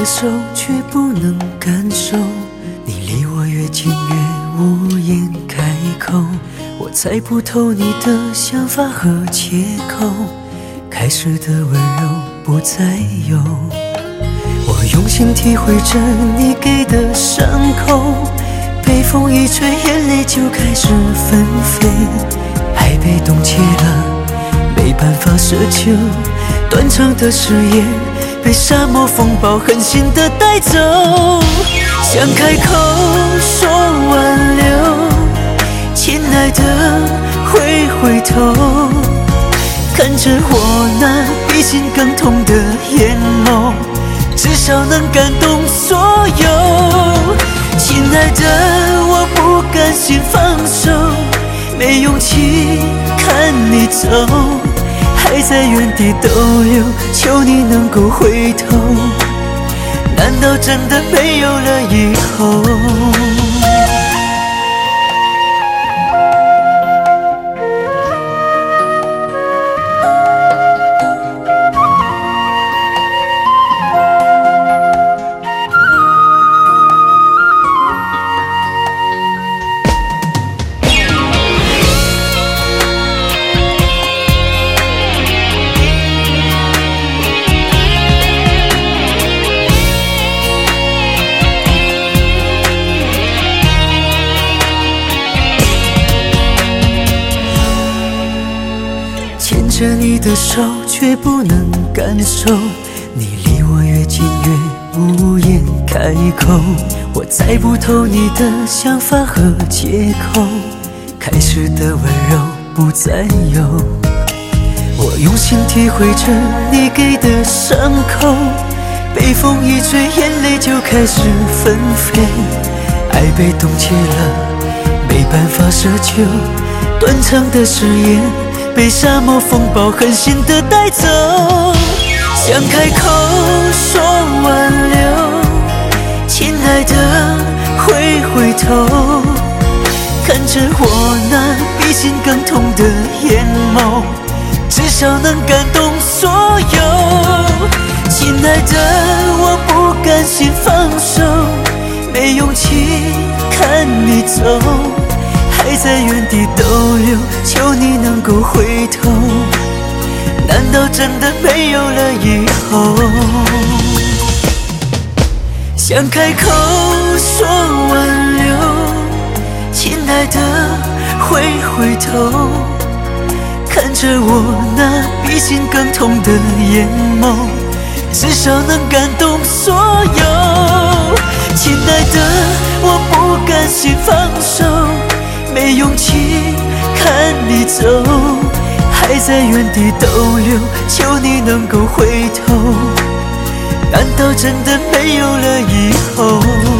手，却不能感受。你离我越近越无言开口，我猜不透你的想法和借口，开始的温柔不再有。我用心体会着你给的伤口，被风一吹，眼泪就开始纷飞。爱被冻结了，没办法奢求，断肠的誓言被沙漠风暴狠心地带走。想开口说挽留，亲爱的回回头，看着我那比心更痛的眼眸，至少能感动所有。亲爱的，我不甘心放手，没勇气看你走，还在原地逗留，求你能够回头。难道真的没有了以后？牵着你的手，却不能感受。你离我越近越无言开口，我猜不透你的想法和借口，开始的温柔不再有。我用心体会着你给的伤口，被风一吹，眼泪就开始纷飞。爱被冻结了，没办法奢求，断肠的誓言被沙漠风暴狠心地带走。想开口说挽留，亲爱的回回头，看着我那比心更痛的眼眸，至少能感动所有。亲爱的，我不甘心放手，没勇气看你走，还在原地逗留，求你能够回头。难道真的没有了以后？想开口说挽留，亲爱的回回头，看着我那比心更痛的眼眸，至少能感动所有。亲爱的，我不甘心放手，没勇气看你走，还在原地逗留，求你能够回头。难道真的没有了以后？